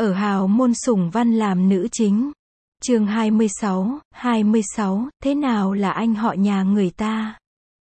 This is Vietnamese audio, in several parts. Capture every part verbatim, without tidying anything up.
ở hào môn Sủng Văn làm nữ chính. Chương hai mươi sáu, hai mươi sáu, thế nào là anh họ nhà người ta?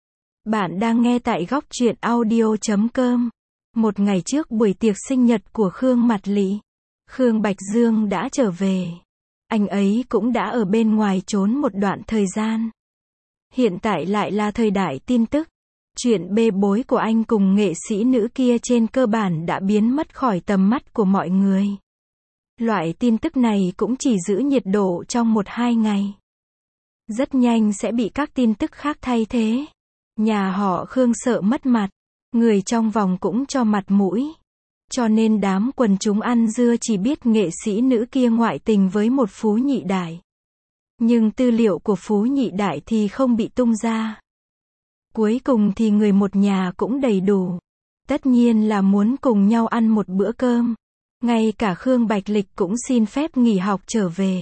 Bạn đang nghe tại góc truyện audio chấm com. Một ngày trước buổi tiệc sinh nhật của Khương Mạt Lị, Khương Bạch Dương đã trở về. Anh ấy cũng đã ở bên ngoài trốn một đoạn thời gian. Hiện tại lại là thời đại tin tức. Chuyện bê bối của anh cùng nghệ sĩ nữ kia trên cơ bản đã biến mất khỏi tầm mắt của mọi người. Loại tin tức này cũng chỉ giữ nhiệt độ trong một hai ngày. Rất nhanh sẽ bị các tin tức khác thay thế. Nhà họ Khương sợ mất mặt, người trong vòng cũng cho mặt mũi. Cho nên đám quần chúng ăn dưa chỉ biết nghệ sĩ nữ kia ngoại tình với một phú nhị đại. Nhưng tư liệu của phú nhị đại thì không bị tung ra. Cuối cùng thì người một nhà cũng đầy đủ. Tất nhiên là muốn cùng nhau ăn một bữa cơm. Ngay cả Khương Bạch Lịch cũng xin phép nghỉ học trở về.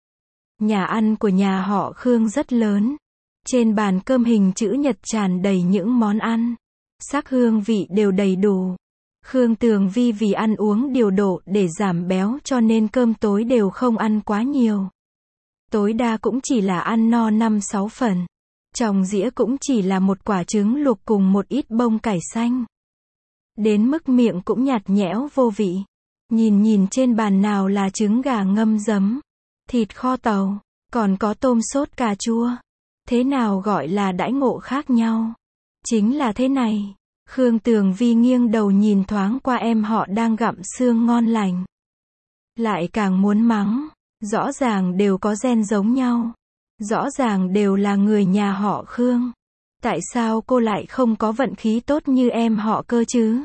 Nhà ăn của nhà họ Khương rất lớn. Trên bàn cơm hình chữ nhật tràn đầy những món ăn. Sắc hương vị đều đầy đủ. Khương Tường Vi vì ăn uống điều độ để giảm béo cho nên cơm tối đều không ăn quá nhiều. Tối đa cũng chỉ là ăn no năm sáu phần. Trong dĩa cũng chỉ là một quả trứng luộc cùng một ít bông cải xanh. Đến mức miệng cũng nhạt nhẽo vô vị. Nhìn nhìn trên bàn nào là trứng gà ngâm giấm, thịt kho tàu, còn có tôm sốt cà chua. Thế nào gọi là đãi ngộ khác nhau? Chính là thế này. Khương Tường Vi nghiêng đầu nhìn thoáng qua em họ đang gặm xương ngon lành. Lại càng muốn mắng. Rõ ràng đều có gen giống nhau. Rõ ràng đều là người nhà họ Khương. Tại sao cô lại không có vận khí tốt như em họ cơ chứ?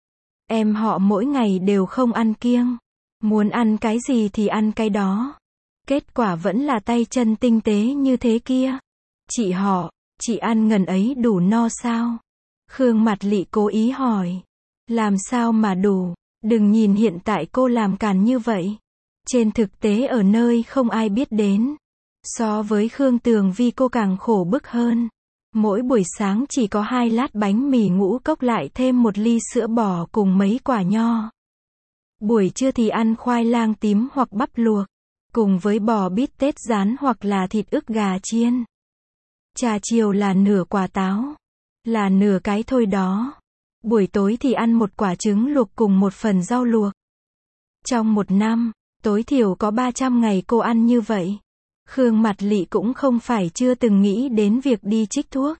Em họ mỗi ngày đều không ăn kiêng. Muốn ăn cái gì thì ăn cái đó. Kết quả vẫn là tay chân tinh tế như thế kia. Chị họ, chị ăn ngần ấy đủ no sao? Khương Mạt Lị cố ý hỏi. Làm sao mà đủ? Đừng nhìn hiện tại cô làm càn như vậy. Trên thực tế ở nơi không ai biết đến. So với Khương Tường Vi cô càng khổ bức hơn. Mỗi buổi sáng chỉ có hai lát bánh mì ngũ cốc lại thêm một ly sữa bò cùng mấy quả nho. Buổi trưa thì ăn khoai lang tím hoặc bắp luộc, cùng với bò bít tết rán hoặc là thịt ức gà chiên. Trà chiều là nửa quả táo, là nửa cái thôi đó. Buổi tối thì ăn một quả trứng luộc cùng một phần rau luộc. Trong một năm, tối thiểu có ba trăm ngày cô ăn như vậy. Khương Mạt Lị cũng không phải chưa từng nghĩ đến việc đi trích thuốc.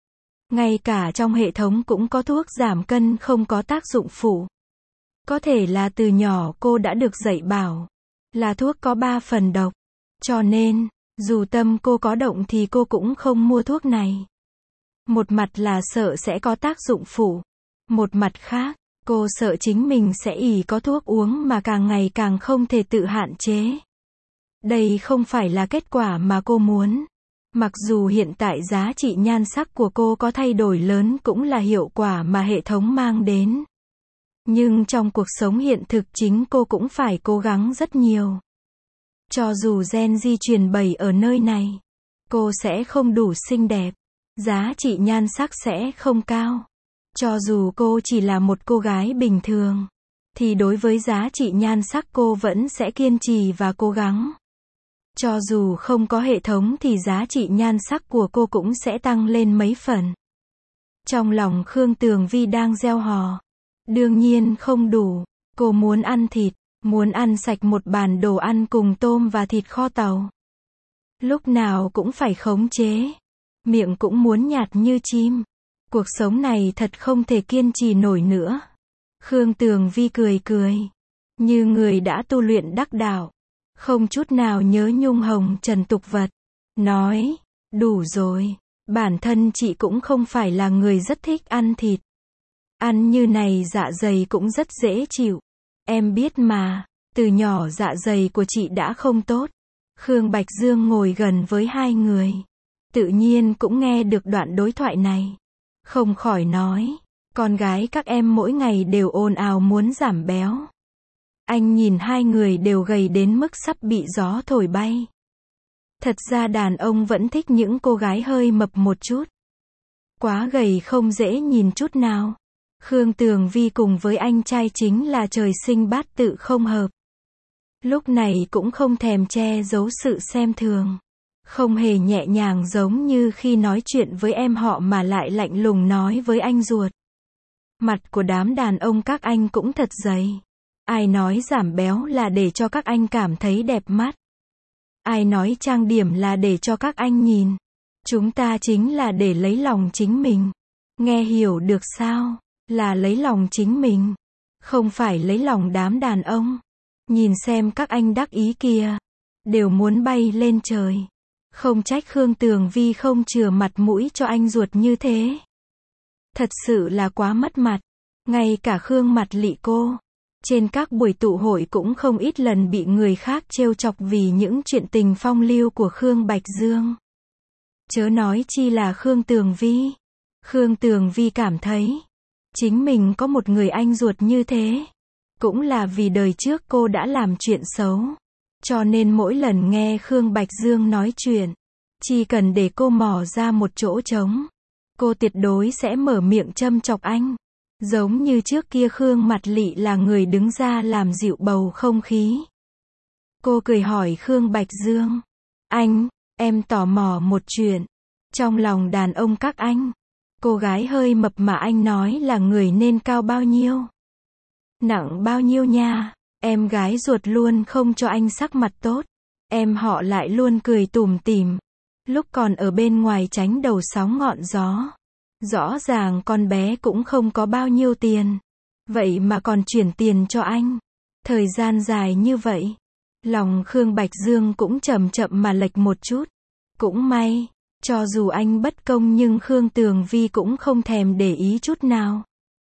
Ngay cả trong hệ thống cũng có thuốc giảm cân không có tác dụng phụ. Có thể là từ nhỏ cô đã được dạy bảo là thuốc có ba phần độc. Cho nên, dù tâm cô có động thì cô cũng không mua thuốc này. Một mặt là sợ sẽ có tác dụng phụ. Một mặt khác, cô sợ chính mình sẽ ỷ có thuốc uống mà càng ngày càng không thể tự hạn chế. Đây không phải là kết quả mà cô muốn. Mặc dù hiện tại giá trị nhan sắc của cô có thay đổi lớn cũng là hiệu quả mà hệ thống mang đến. Nhưng trong cuộc sống hiện thực chính cô cũng phải cố gắng rất nhiều. Cho dù gen di truyền bảy ở nơi này, cô sẽ không đủ xinh đẹp. Giá trị nhan sắc sẽ không cao. Cho dù cô chỉ là một cô gái bình thường, thì đối với giá trị nhan sắc cô vẫn sẽ kiên trì và cố gắng. Cho dù không có hệ thống thì giá trị nhan sắc của cô cũng sẽ tăng lên mấy phần. Trong lòng Khương Tường Vi đang gieo hò. Đương nhiên không đủ. Cô muốn ăn thịt, muốn ăn sạch một bàn đồ ăn cùng tôm và thịt kho tàu. Lúc nào cũng phải khống chế. Miệng cũng muốn nhạt như chim. Cuộc sống này thật không thể kiên trì nổi nữa. Khương Tường Vi cười cười. Như người đã tu luyện đắc đạo. Không chút nào nhớ nhung hồng trần tục vật. Nói, đủ rồi. Bản thân chị cũng không phải là người rất thích ăn thịt. Ăn như này dạ dày cũng rất dễ chịu. Em biết mà, từ nhỏ dạ dày của chị đã không tốt. Khương Bạch Dương ngồi gần với hai người. Tự nhiên cũng nghe được đoạn đối thoại này. Không khỏi nói, con gái các em mỗi ngày đều ồn ào muốn giảm béo. Anh nhìn hai người đều gầy đến mức sắp bị gió thổi bay. Thật ra đàn ông vẫn thích những cô gái hơi mập một chút. Quá gầy không dễ nhìn chút nào. Khương Tường Vi cùng với anh trai chính là trời sinh bát tự không hợp. Lúc này cũng không thèm che giấu sự xem thường. Không hề nhẹ nhàng giống như khi nói chuyện với em họ mà lại lạnh lùng nói với anh ruột. Mặt của đám đàn ông các anh cũng thật dày. Ai nói giảm béo là để cho các anh cảm thấy đẹp mắt. Ai nói trang điểm là để cho các anh nhìn. Chúng ta chính là để lấy lòng chính mình. Nghe hiểu được sao? Là lấy lòng chính mình. Không phải lấy lòng đám đàn ông. Nhìn xem các anh đắc ý kìa. Đều muốn bay lên trời. Không trách Khương Tường Vi không chừa mặt mũi cho anh ruột như thế. Thật sự là quá mất mặt. Ngay cả Khương Mặt Lị cô. Trên các buổi tụ hội cũng không ít lần bị người khác trêu chọc vì những chuyện tình phong lưu của Khương Bạch Dương. Chớ nói chi là Khương Tường Vi. Khương Tường Vi cảm thấy chính mình có một người anh ruột như thế. Cũng là vì đời trước cô đã làm chuyện xấu. Cho nên mỗi lần nghe Khương Bạch Dương nói chuyện, chỉ cần để cô mò ra một chỗ trống, cô tuyệt đối sẽ mở miệng châm chọc anh. Giống như trước kia Khương Mặt Lị là người đứng ra làm dịu bầu không khí. Cô cười hỏi Khương Bạch Dương. Anh, em tò mò một chuyện. Trong lòng đàn ông các anh, cô gái hơi mập mà anh nói là người nên cao bao nhiêu? Nặng bao nhiêu nha? Em gái ruột luôn không cho anh sắc mặt tốt. Em họ lại luôn cười tủm tỉm. Lúc còn ở bên ngoài tránh đầu sóng ngọn gió. Rõ ràng con bé cũng không có bao nhiêu tiền. Vậy mà còn chuyển tiền cho anh. Thời gian dài như vậy. Lòng Khương Bạch Dương cũng chậm chậm mà lệch một chút. Cũng may, cho dù anh bất công nhưng Khương Tường Vi cũng không thèm để ý chút nào.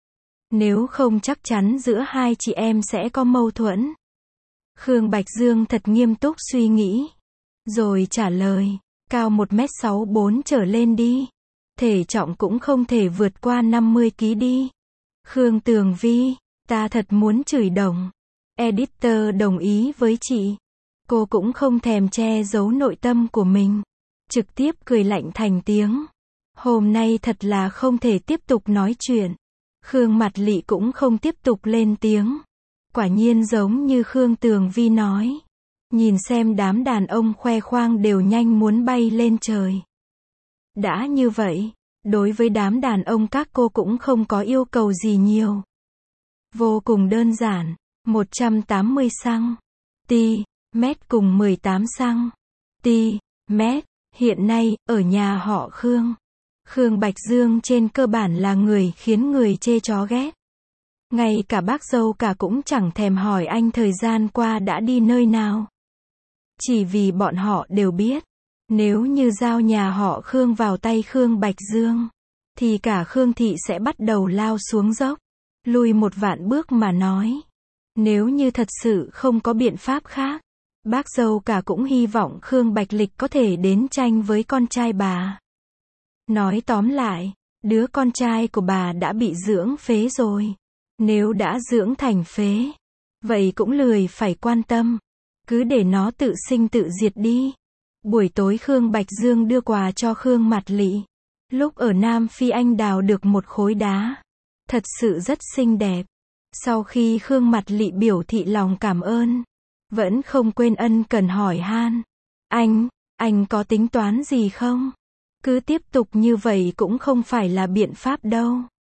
Nếu không chắc chắn giữa hai chị em sẽ có mâu thuẫn. Khương Bạch Dương thật nghiêm túc suy nghĩ. Rồi trả lời, cao một mét sáu bốn trở lên đi. Thể trọng cũng không thể vượt qua năm mươi ki lô gam đi. Khương Tường Vi, ta thật muốn chửi đồng. Editor đồng ý với chị. Cô cũng không thèm che giấu nội tâm của mình. Trực tiếp cười lạnh thành tiếng. Hôm nay thật là không thể tiếp tục nói chuyện. Khương Mặt Lị cũng không tiếp tục lên tiếng. Quả nhiên giống như Khương Tường Vi nói. Nhìn xem đám đàn ông khoe khoang đều nhanh muốn bay lên trời. Đã như vậy, đối với đám đàn ông các cô cũng không có yêu cầu gì nhiều. Vô cùng đơn giản, một trăm tám mươi xăng ti mét cùng mười tám xăng ti mét. Hiện nay, ở nhà họ Khương, Khương Bạch Dương trên cơ bản là người khiến người chê chó ghét. Ngay cả bác dâu cả cũng chẳng thèm hỏi anh thời gian qua đã đi nơi nào. Chỉ vì bọn họ đều biết, nếu như giao nhà họ Khương vào tay Khương Bạch Dương, thì cả Khương thị sẽ bắt đầu lao xuống dốc. Lùi một vạn bước mà nói. Nếu như thật sự không có biện pháp khác, bác dâu cả cũng hy vọng Khương Bạch Lịch có thể đến tranh với con trai bà. Nói tóm lại, đứa con trai của bà đã bị dưỡng phế rồi. Nếu đã dưỡng thành phế, vậy cũng lười phải quan tâm. Cứ để nó tự sinh tự diệt đi. Buổi tối Khương Bạch Dương đưa quà cho Khương Mặt Lị. Lúc ở Nam Phi anh đào được một khối đá. Thật sự rất xinh đẹp. Sau khi Khương Mặt Lị biểu thị lòng cảm ơn, vẫn không quên ân cần hỏi han. Anh, anh có tính toán gì không? Cứ tiếp tục như vậy cũng không phải là biện pháp đâu.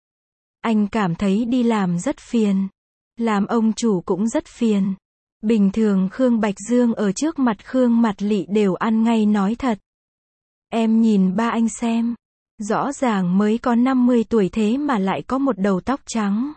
Anh cảm thấy đi làm rất phiền. Làm ông chủ cũng rất phiền. Bình thường Khương Bạch Dương ở trước mặt Khương Mặt Lị đều ăn ngay nói thật. Em nhìn ba anh xem. Rõ ràng mới có năm mươi tuổi thế mà lại có một đầu tóc trắng.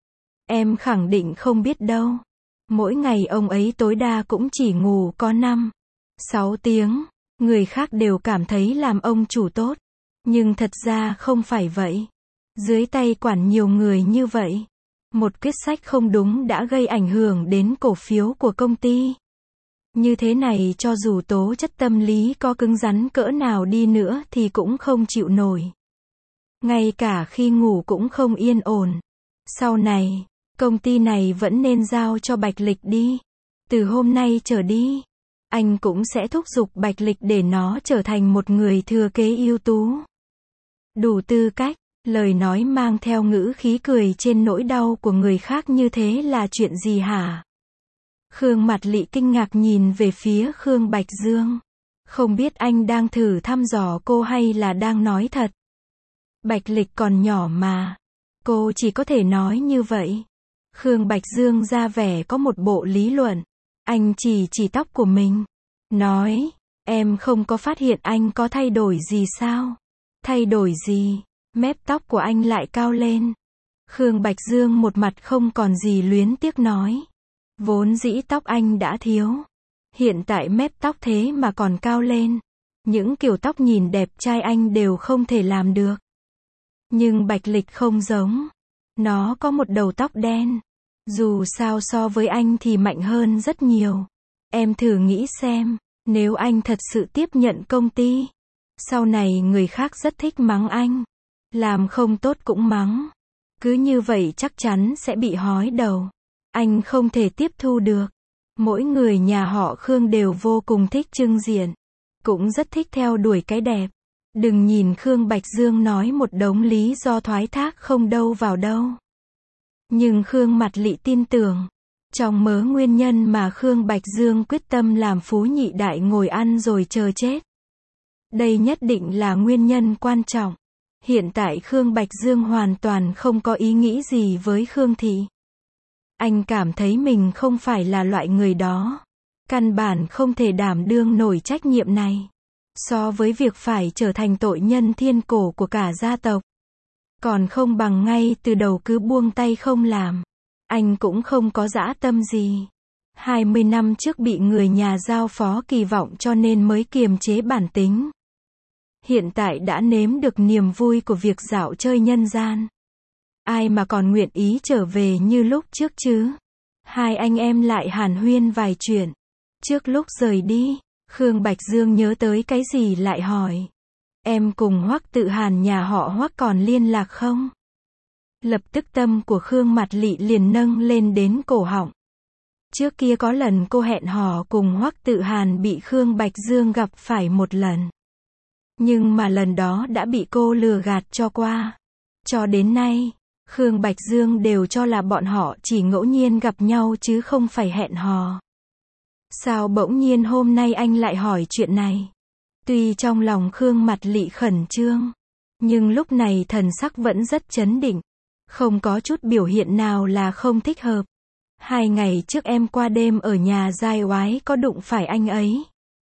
Em khẳng định không biết đâu. Mỗi ngày ông ấy tối đa cũng chỉ ngủ có năm, sáu tiếng. Người khác đều cảm thấy làm ông chủ tốt. Nhưng thật ra không phải vậy. Dưới tay quản nhiều người như vậy. Một quyết sách không đúng đã gây ảnh hưởng đến cổ phiếu của công ty. Như thế này cho dù tố chất tâm lý có cứng rắn cỡ nào đi nữa thì cũng không chịu nổi. Ngay cả khi ngủ cũng không yên ổn. Sau này, công ty này vẫn nên giao cho Bạch Lịch đi. Từ hôm nay trở đi, anh cũng sẽ thúc giục Bạch Lịch để nó trở thành một người thừa kế ưu tú. Đủ tư cách. Lời nói mang theo ngữ khí cười trên nỗi đau của người khác như thế là chuyện gì hả? Khương Mạt Lị kinh ngạc nhìn về phía Khương Bạch Dương. Không biết anh đang thử thăm dò cô hay là đang nói thật. Bạch Lịch còn nhỏ mà. Cô chỉ có thể nói như vậy. Khương Bạch Dương ra vẻ có một bộ lý luận. Anh chỉ chỉ tóc của mình. Nói, em không có phát hiện anh có thay đổi gì sao? Thay đổi gì? Mép tóc của anh lại cao lên. Khương Bạch Dương một mặt không còn gì luyến tiếc nói. Vốn dĩ tóc anh đã thiếu. Hiện tại mép tóc thế mà còn cao lên. Những kiểu tóc nhìn đẹp trai anh đều không thể làm được. Nhưng Bạch Lịch không giống. Nó có một đầu tóc đen. Dù sao so với anh thì mạnh hơn rất nhiều. Em thử nghĩ xem, nếu anh thật sự tiếp nhận công ty, sau này người khác rất thích mắng anh. Làm không tốt cũng mắng. Cứ như vậy chắc chắn sẽ bị hói đầu. Anh không thể tiếp thu được. Mỗi người nhà họ Khương đều vô cùng thích trưng diện. Cũng rất thích theo đuổi cái đẹp. Đừng nhìn Khương Bạch Dương nói một đống lý do thoái thác không đâu vào đâu. Nhưng Khương Mạt Lị tin tưởng. Trong mớ nguyên nhân mà Khương Bạch Dương quyết tâm làm phú nhị đại ngồi ăn rồi chờ chết. Đây nhất định là nguyên nhân quan trọng. Hiện tại Khương Bạch Dương hoàn toàn không có ý nghĩ gì với Khương Thị. Anh cảm thấy mình không phải là loại người đó. Căn bản không thể đảm đương nổi trách nhiệm này. So với việc phải trở thành tội nhân thiên cổ của cả gia tộc. Còn không bằng ngay từ đầu cứ buông tay không làm. Anh cũng không có dã tâm gì. hai mươi năm trước bị người nhà giao phó kỳ vọng cho nên mới kiềm chế bản tính. Hiện tại đã nếm được niềm vui của việc dạo chơi nhân gian. Ai mà còn nguyện ý trở về như lúc trước chứ? Hai anh em lại hàn huyên vài chuyện. Trước lúc rời đi, Khương Bạch Dương nhớ tới cái gì lại hỏi. Em cùng Hoắc Tự Hàn nhà họ Hoắc còn liên lạc không? Lập tức tâm của Khương Mạt Lị liền nâng lên đến cổ họng. Trước kia có lần cô hẹn hò cùng Hoắc Tự Hàn bị Khương Bạch Dương gặp phải một lần. Nhưng mà lần đó đã bị cô lừa gạt cho qua. Cho đến nay, Khương Bạch Dương đều cho là bọn họ chỉ ngẫu nhiên gặp nhau chứ không phải hẹn hò. Sao bỗng nhiên hôm nay anh lại hỏi chuyện này? Tuy trong lòng Khương Mạt Lị khẩn trương, nhưng lúc này thần sắc vẫn rất trấn định. Không có chút biểu hiện nào là không thích hợp. Hai ngày trước em qua đêm ở nhà giai oái có đụng phải anh ấy.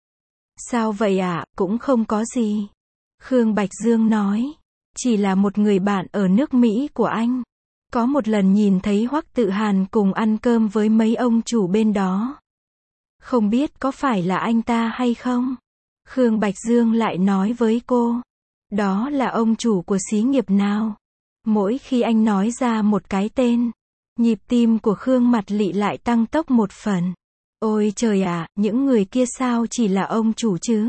Sao vậy ạ? À? Cũng không có gì. Khương Bạch Dương nói. Chỉ là một người bạn ở nước Mỹ của anh. Có một lần nhìn thấy Hoắc Tự Hàn cùng ăn cơm với mấy ông chủ bên đó. Không biết có phải là anh ta hay không? Khương Bạch Dương lại nói với cô. Đó là ông chủ của xí nghiệp nào? Mỗi khi anh nói ra một cái tên, nhịp tim của Khương Mạt Lị lại tăng tốc một phần. Ôi trời ạ, à, những người kia sao chỉ là ông chủ chứ?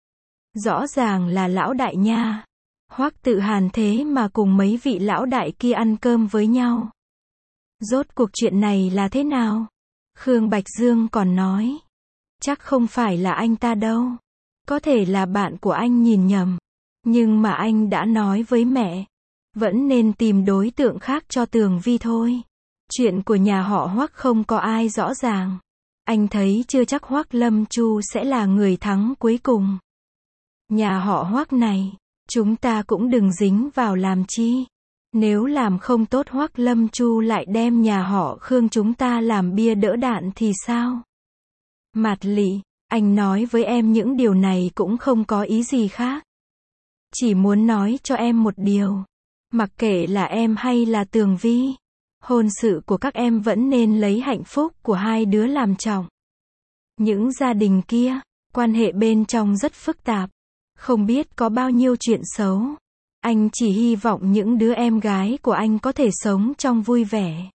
Rõ ràng là lão đại nha. Hoắc Tự Hàn thế mà cùng mấy vị lão đại kia ăn cơm với nhau. Rốt cuộc chuyện này là thế nào? Khương Bạch Dương còn nói. Chắc không phải là anh ta đâu. Có thể là bạn của anh nhìn nhầm. Nhưng mà anh đã nói với mẹ. Vẫn nên tìm đối tượng khác cho Tường Vi thôi. Chuyện của nhà họ Hoắc không có ai rõ ràng. Anh thấy chưa chắc Hoắc Lâm Chu sẽ là người thắng cuối cùng. Nhà họ Hoắc này, chúng ta cũng đừng dính vào làm chi. Nếu làm không tốt Hoắc Lâm Chu lại đem nhà họ Khương chúng ta làm bia đỡ đạn thì sao? Mạt Lị, anh nói với em những điều này cũng không có ý gì khác. Chỉ muốn nói cho em một điều. Mặc kệ là em hay là Tường Vi, hôn sự của các em vẫn nên lấy hạnh phúc của hai đứa làm trọng. Những gia đình kia, quan hệ bên trong rất phức tạp. Không biết có bao nhiêu chuyện xấu. Anh chỉ hy vọng những đứa em gái của anh có thể sống trong vui vẻ.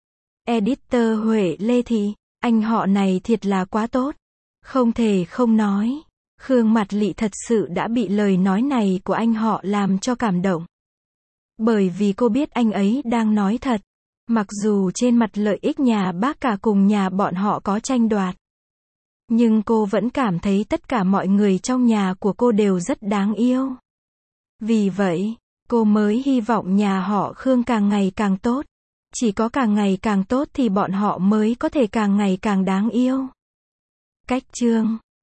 Editor Huệ Lê Thị, anh họ này thiệt là quá tốt. Không thể không nói. Khương Mạt Lị thật sự đã bị lời nói này của anh họ làm cho cảm động. Bởi vì cô biết anh ấy đang nói thật. Mặc dù trên mặt lợi ích nhà bác cả cùng nhà bọn họ có tranh đoạt. Nhưng cô vẫn cảm thấy tất cả mọi người trong nhà của cô đều rất đáng yêu. Vì vậy, cô mới hy vọng nhà họ Khương càng ngày càng tốt. Chỉ có càng ngày càng tốt thì bọn họ mới có thể càng ngày càng đáng yêu. Cách chương